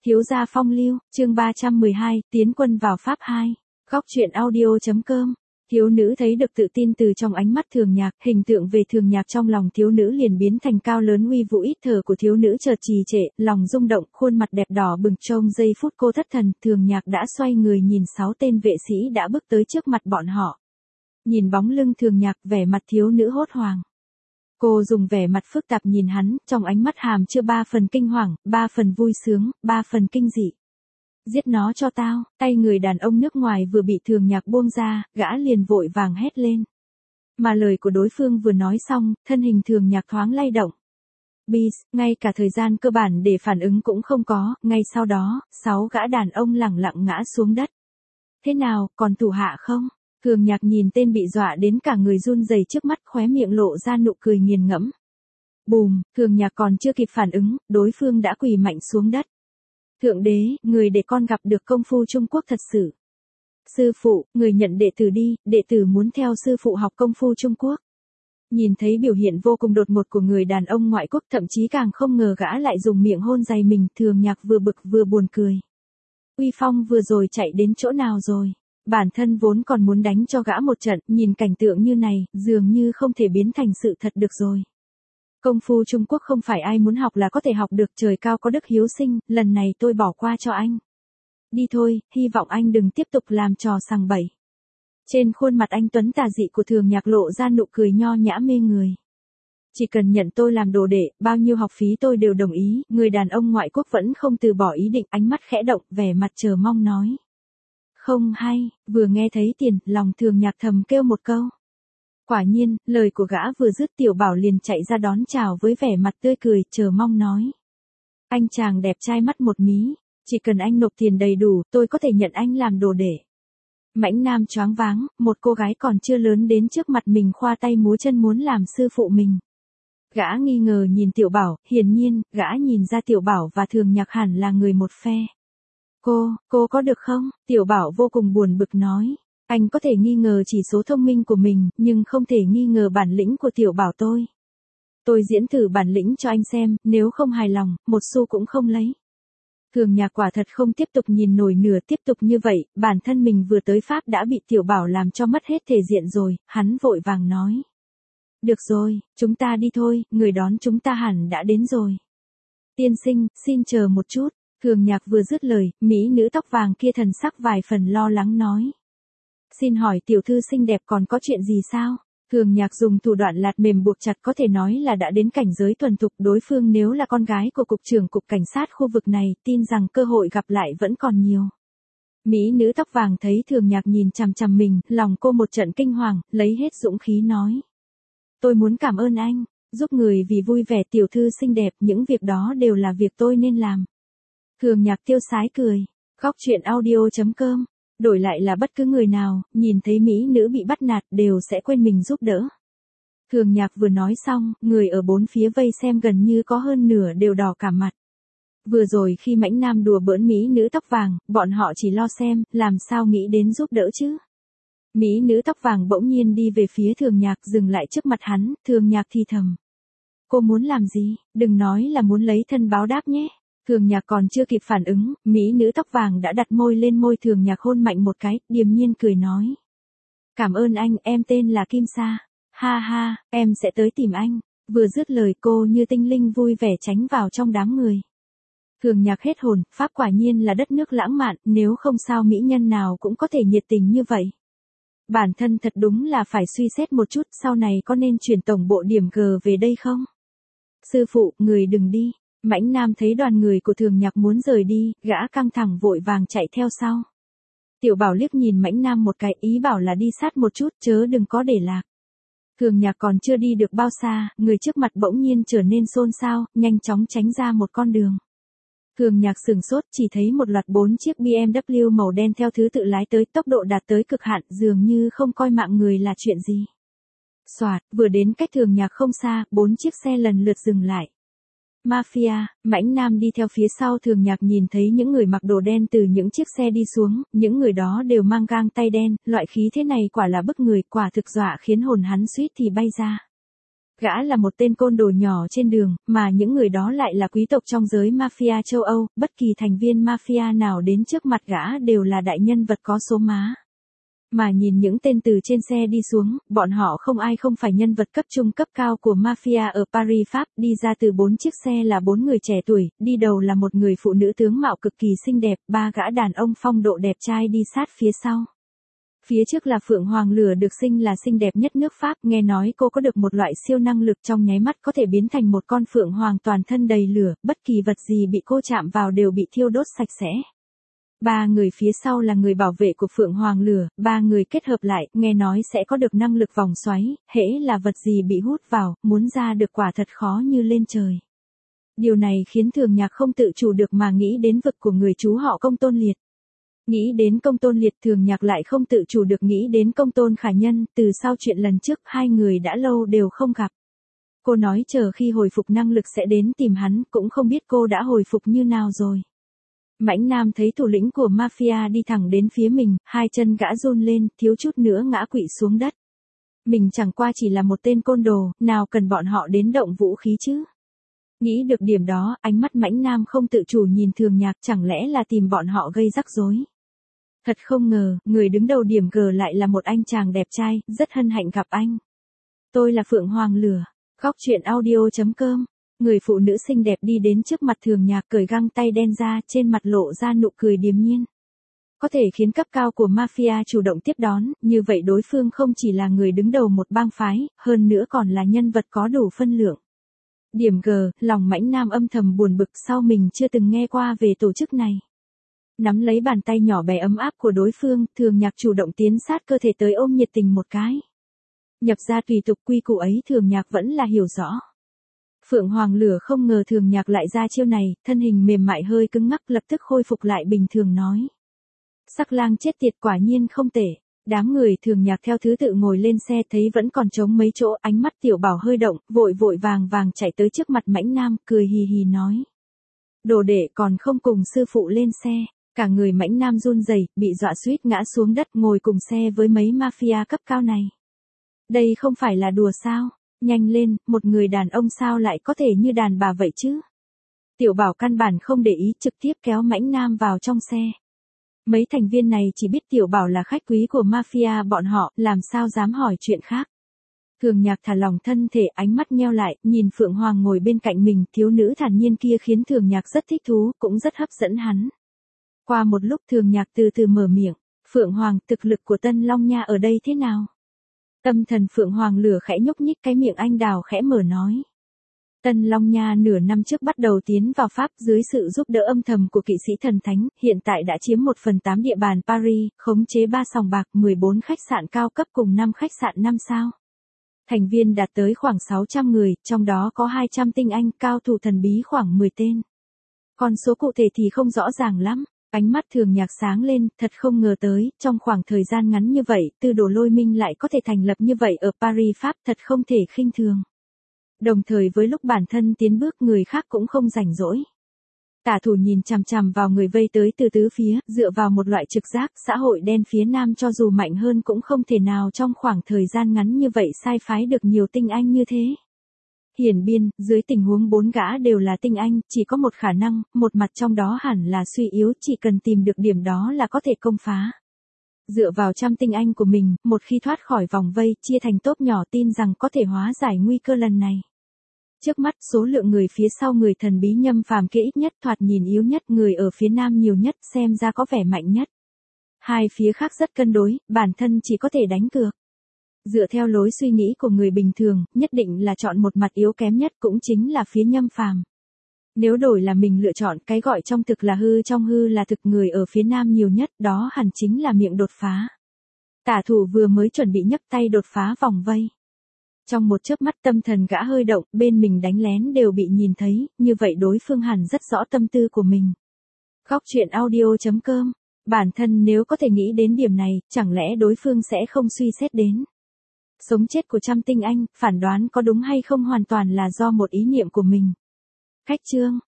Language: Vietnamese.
Thiếu gia phong lưu, chương 312, tiến quân vào Pháp 2. Góc truyện audio.com. Thiếu nữ thấy được tự tin từ trong ánh mắt Thường Nhạc, hình tượng về Thường Nhạc trong lòng thiếu nữ liền biến thành cao lớn uy vũ, ít thở của thiếu nữ chợt trì trệ, lòng rung động, khuôn mặt đẹp đỏ bừng. Trong giây phút cô thất thần, Thường Nhạc đã xoay người nhìn 6 tên vệ sĩ đã bước tới trước mặt bọn họ. Nhìn bóng lưng Thường Nhạc, vẻ mặt thiếu nữ hốt hoảng. Cô dùng vẻ mặt phức tạp nhìn hắn, trong ánh mắt hàm chứa 3 phần kinh hoàng, 3 phần vui sướng, 3 phần kinh dị. Giết nó cho tao, tay người đàn ông nước ngoài vừa bị Thường Nhạc buông ra, gã liền vội vàng hét lên. Mà lời của đối phương vừa nói xong, thân hình Thường Nhạc thoáng lay động. Ngay cả thời gian cơ bản để phản ứng cũng không có, ngay sau đó, 6 gã đàn ông lẳng lặng ngã xuống đất. Thế nào, còn thủ hạ không? Thường Nhạc nhìn tên bị dọa đến cả người run rẩy trước mắt, khóe miệng lộ ra nụ cười nghiền ngẫm. Bùm, Thường Nhạc còn chưa kịp phản ứng, đối phương đã quỳ mạnh xuống đất. Thượng đế, người để con gặp được công phu Trung Quốc thật sự. Sư phụ, người nhận đệ tử đi, đệ tử muốn theo sư phụ học công phu Trung Quốc. Nhìn thấy biểu hiện vô cùng đột ngột của người đàn ông ngoại quốc, thậm chí càng không ngờ gã lại dùng miệng hôn dày mình, Thường Nhạc vừa bực vừa buồn cười. Uy phong vừa rồi chạy đến chỗ nào rồi? Bản thân vốn còn muốn đánh cho gã một trận, nhìn cảnh tượng như này, dường như không thể biến thành sự thật được rồi. Công phu Trung Quốc không phải ai muốn học là có thể học được, trời cao có đức hiếu sinh, lần này tôi bỏ qua cho anh. Đi thôi, hy vọng anh đừng tiếp tục làm trò sằng bậy. Trên khuôn mặt anh tuấn tà dị của Thường Nhạc lộ ra nụ cười nho nhã mê người. Chỉ cần nhận tôi làm đồ đệ, bao nhiêu học phí tôi đều đồng ý, người đàn ông ngoại quốc vẫn không từ bỏ ý định, ánh mắt khẽ động, vẻ mặt chờ mong nói. Không hay, vừa nghe thấy tiền, lòng Thường Nhạc thầm kêu một câu. Quả nhiên, lời của gã vừa dứt, Tiểu Bảo liền chạy ra đón chào với vẻ mặt tươi cười, chờ mong nói. Anh chàng đẹp trai mắt một mí, chỉ cần anh nộp tiền đầy đủ, tôi có thể nhận anh làm đồ đệ. Mãnh Nam choáng váng, một cô gái còn chưa lớn đến trước mặt mình khoa tay múa chân muốn làm sư phụ mình. Gã nghi ngờ nhìn Tiểu Bảo, hiển nhiên, gã nhìn ra Tiểu Bảo và Thường Nhạc hẳn là người một phe. Cô có được không? Tiểu Bảo vô cùng buồn bực nói. Anh có thể nghi ngờ chỉ số thông minh của mình, nhưng không thể nghi ngờ bản lĩnh của Tiểu Bảo tôi. Tôi diễn thử bản lĩnh cho anh xem, nếu không hài lòng, một xu cũng không lấy. Thường Nhạc quả thật không tiếp tục nhìn nổi nửa, tiếp tục như vậy, bản thân mình vừa tới Pháp đã bị Tiểu Bảo làm cho mất hết thể diện rồi, hắn vội vàng nói. Được rồi, chúng ta đi thôi, người đón chúng ta hẳn đã đến rồi. Tiên sinh, xin chờ một chút. Thường Nhạc vừa dứt lời, mỹ nữ tóc vàng kia thần sắc vài phần lo lắng nói. Xin hỏi tiểu thư xinh đẹp còn có chuyện gì sao? Thường Nhạc dùng thủ đoạn lạt mềm buộc chặt, có thể nói là đã đến cảnh giới thuần thục, đối phương nếu là con gái của cục trưởng cục cảnh sát khu vực này, tin rằng cơ hội gặp lại vẫn còn nhiều. Mỹ nữ tóc vàng thấy Thường Nhạc nhìn chằm chằm mình, lòng cô một trận kinh hoàng, lấy hết dũng khí nói. Tôi muốn cảm ơn anh, giúp người vì vui vẻ tiểu thư xinh đẹp, những việc đó đều là việc tôi nên làm. Thường Nhạc tiêu sái cười. Góc truyện audio.com. Đổi lại là bất cứ người nào, nhìn thấy mỹ nữ bị bắt nạt đều sẽ quên mình giúp đỡ. Thường Nhạc vừa nói xong, người ở bốn phía vây xem gần như có hơn nửa đều đỏ cả mặt. Vừa rồi khi Mãnh Nam đùa bỡn mỹ nữ tóc vàng, bọn họ chỉ lo xem, làm sao nghĩ đến giúp đỡ chứ. Mỹ nữ tóc vàng bỗng nhiên đi về phía Thường Nhạc, dừng lại trước mặt hắn, Thường Nhạc thì thầm. Cô muốn làm gì, đừng nói là muốn lấy thân báo đáp nhé. Thường Nhạc còn chưa kịp phản ứng, mỹ nữ tóc vàng đã đặt môi lên môi Thường Nhạc, hôn mạnh một cái, điềm nhiên cười nói. Cảm ơn anh, em tên là Kim Sa. Ha ha, em sẽ tới tìm anh. Vừa dứt lời cô như tinh linh vui vẻ tránh vào trong đám người. Thường Nhạc hết hồn, Pháp quả nhiên là đất nước lãng mạn, nếu không sao mỹ nhân nào cũng có thể nhiệt tình như vậy. Bản thân thật đúng là phải suy xét một chút, sau này có nên chuyển tổng bộ điểm G về đây không? Sư phụ, người đừng đi. Mãnh Nam thấy đoàn người của Thường Nhạc muốn rời đi, gã căng thẳng vội vàng chạy theo sau. Tiểu Bảo liếc nhìn Mãnh Nam một cái, ý bảo là đi sát một chút, chớ đừng có để lạc. Thường Nhạc còn chưa đi được bao xa, người trước mặt bỗng nhiên trở nên xôn xao, nhanh chóng tránh ra một con đường. Thường Nhạc sửng sốt, chỉ thấy một loạt 4 chiếc BMW màu đen theo thứ tự lái tới, tốc độ đạt tới cực hạn, dường như không coi mạng người là chuyện gì. Soạt, vừa đến cách Thường Nhạc không xa, 4 chiếc xe lần lượt dừng lại. Mafia, Mãnh Nam đi theo phía sau Thường Nhạc nhìn thấy những người mặc đồ đen từ những chiếc xe đi xuống, những người đó đều mang gang tay đen, loại khí thế này quả là bức người, quả thực dọa khiến hồn hắn suýt thì bay ra. Gã là một tên côn đồ nhỏ trên đường, mà những người đó lại là quý tộc trong giới mafia châu Âu, bất kỳ thành viên mafia nào đến trước mặt gã đều là đại nhân vật có số má. Mà nhìn những tên từ trên xe đi xuống, bọn họ không ai không phải nhân vật cấp trung cấp cao của mafia ở Paris Pháp, đi ra từ 4 chiếc xe là 4 người trẻ tuổi, đi đầu là một người phụ nữ tướng mạo cực kỳ xinh đẹp, 3 gã đàn ông phong độ đẹp trai đi sát phía sau. Phía trước là Phượng Hoàng Lửa được xưng là xinh đẹp nhất nước Pháp, nghe nói cô có được một loại siêu năng lực trong nháy mắt có thể biến thành một con phượng hoàng toàn thân đầy lửa, bất kỳ vật gì bị cô chạm vào đều bị thiêu đốt sạch sẽ. 3 người phía sau là người bảo vệ của Phượng Hoàng Lửa, 3 người kết hợp lại, nghe nói sẽ có được năng lực vòng xoáy, hễ là vật gì bị hút vào, muốn ra được quả thật khó như lên trời. Điều này khiến Thường Nhạc không tự chủ được mà nghĩ đến vực của người chú họ Công Tôn Liệt. Nghĩ đến Công Tôn Liệt, Thường Nhạc lại không tự chủ được nghĩ đến Công Tôn Khả Nhân, từ sau chuyện lần trước hai người đã lâu đều không gặp. Cô nói chờ khi hồi phục năng lực sẽ đến tìm hắn, cũng không biết cô đã hồi phục như nào rồi. Mãnh Nam thấy thủ lĩnh của mafia đi thẳng đến phía mình, hai chân gã run lên, thiếu chút nữa ngã quỵ xuống đất. Mình chẳng qua chỉ là một tên côn đồ, nào cần bọn họ đến động vũ khí chứ. Nghĩ được điểm đó, ánh mắt Mãnh Nam không tự chủ nhìn Thường Nhạc, chẳng lẽ là tìm bọn họ gây rắc rối. Thật không ngờ, người đứng đầu điểm G lại là một anh chàng đẹp trai, rất hân hạnh gặp anh. Tôi là Phượng Hoàng Lửa. Góc truyện audio.com. Người phụ nữ xinh đẹp đi đến trước mặt Thường Nhạc, cởi găng tay đen ra, trên mặt lộ ra nụ cười điềm nhiên. Có thể khiến cấp cao của mafia chủ động tiếp đón, như vậy đối phương không chỉ là người đứng đầu một bang phái, hơn nữa còn là nhân vật có đủ phân lượng. Điểm G, lòng Mãnh Nam âm thầm buồn bực, sau mình chưa từng nghe qua về tổ chức này. Nắm lấy bàn tay nhỏ bé ấm áp của đối phương, Thường Nhạc chủ động tiến sát cơ thể tới ôm nhiệt tình một cái. Nhập ra tùy tục quy củ ấy Thường Nhạc vẫn là hiểu rõ. Phượng Hoàng Lửa không ngờ Thường Nhạc lại ra chiêu này, thân hình mềm mại hơi cứng ngắc lập tức khôi phục lại bình thường nói. Sắc lang chết tiệt quả nhiên không tệ. Đám người Thường Nhạc theo thứ tự ngồi lên xe thấy vẫn còn trống mấy chỗ, ánh mắt Tiểu Bảo hơi động, vội vàng chạy tới trước mặt Mãnh Nam, cười hì hì nói. Đồ đệ còn không cùng sư phụ lên xe. Cả người Mãnh Nam run rẩy, bị dọa suýt ngã xuống đất, ngồi cùng xe với mấy mafia cấp cao này. Đây không phải là đùa sao? Nhanh lên, một người đàn ông sao lại có thể như đàn bà vậy chứ? Tiểu Bảo căn bản không để ý, trực tiếp kéo Mãnh Nam vào trong xe. Mấy thành viên này chỉ biết Tiểu Bảo là khách quý của mafia bọn họ, làm sao dám hỏi chuyện khác. Thường Nhạc thả lòng thân thể, ánh mắt nheo lại, nhìn Phượng Hoàng ngồi bên cạnh mình, thiếu nữ thản nhiên kia khiến Thường Nhạc rất thích thú, cũng rất hấp dẫn hắn. Qua một lúc Thường Nhạc từ từ mở miệng, Phượng Hoàng, thực lực của Tân Long Nha ở đây thế nào? Tâm thần Phượng Hoàng Lửa khẽ nhúc nhích, cái miệng anh đào khẽ mở nói. Tân Long Nha nửa năm trước bắt đầu tiến vào Pháp dưới sự giúp đỡ âm thầm của kỵ sĩ thần thánh, hiện tại đã chiếm 1/8 địa bàn Paris, khống chế 3 sòng bạc, 14 khách sạn cao cấp cùng 5 khách sạn 5 sao. Thành viên đạt tới khoảng 600 người, trong đó có 200 tinh anh, cao thủ thần bí khoảng 10 tên. Còn số cụ thể thì không rõ ràng lắm. Ánh mắt Thường Nhạc sáng lên, thật không ngờ tới, trong khoảng thời gian ngắn như vậy, Tư Đồ Lôi Minh lại có thể thành lập như vậy ở Paris Pháp, thật không thể khinh thường. Đồng thời với lúc bản thân tiến bước, người khác cũng không rảnh rỗi. Tả thủ nhìn chằm chằm vào người vây tới từ tứ phía, dựa vào một loại trực giác, xã hội đen phía Nam cho dù mạnh hơn cũng không thể nào trong khoảng thời gian ngắn như vậy sai phái được nhiều tinh anh như thế. Hiển biên, dưới tình huống 4 gã đều là tinh anh, chỉ có một khả năng, một mặt trong đó hẳn là suy yếu, chỉ cần tìm được điểm đó là có thể công phá. Dựa vào trăm tinh anh của mình, một khi thoát khỏi vòng vây, chia thành tốp nhỏ, tin rằng có thể hóa giải nguy cơ lần này. Trước mắt, số lượng người phía sau người thần bí Nhâm Phàm kia ít nhất, thoạt nhìn yếu nhất, người ở phía Nam nhiều nhất, xem ra có vẻ mạnh nhất. Hai phía khác rất cân đối, bản thân chỉ có thể đánh cược. Dựa theo lối suy nghĩ của người bình thường, nhất định là chọn một mặt yếu kém nhất, cũng chính là phía Nhâm Phàm. Nếu đổi là mình lựa chọn, cái gọi trong thực là hư trong hư là thực, người ở phía Nam nhiều nhất, đó hẳn chính là miệng đột phá. Tả thủ vừa mới chuẩn bị nhấc tay đột phá vòng vây. Trong một chớp mắt tâm thần gã hơi động, bên mình đánh lén đều bị nhìn thấy, như vậy đối phương hẳn rất rõ tâm tư của mình. Góc truyện audio.com. Bản thân nếu có thể nghĩ đến điểm này, chẳng lẽ đối phương sẽ không suy xét đến. Sống chết của trăm tinh anh, phản đoán có đúng hay không hoàn toàn là do một ý niệm của mình. Khách chương.